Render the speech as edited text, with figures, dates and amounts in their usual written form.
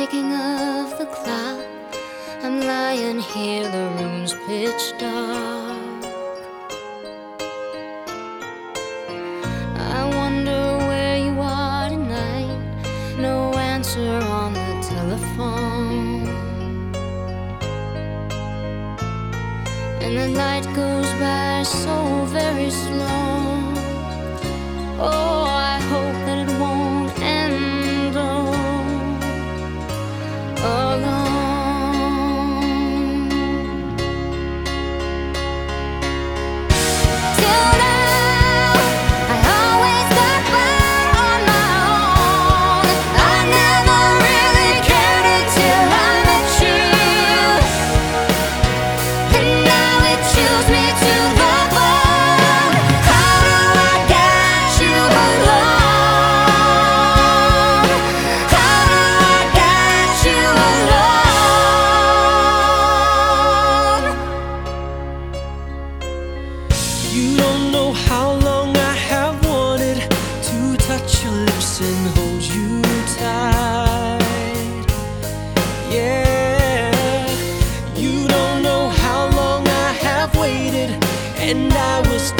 ticking of the clock. I'm lying here, the room's pitch dark. I wonder where you are tonight. No answer on the telephone, and the night goes by so very slow. Oh, I hope that it won't end alone. Till now, I always got by on my own. I never really cared until I met you, and now it chills me to the bone. How do I get you alone? How do I get you alone? You don't know how long I have wanted to touch your lips and hold you tight. Yeah, you don't know how long I have waited, and I was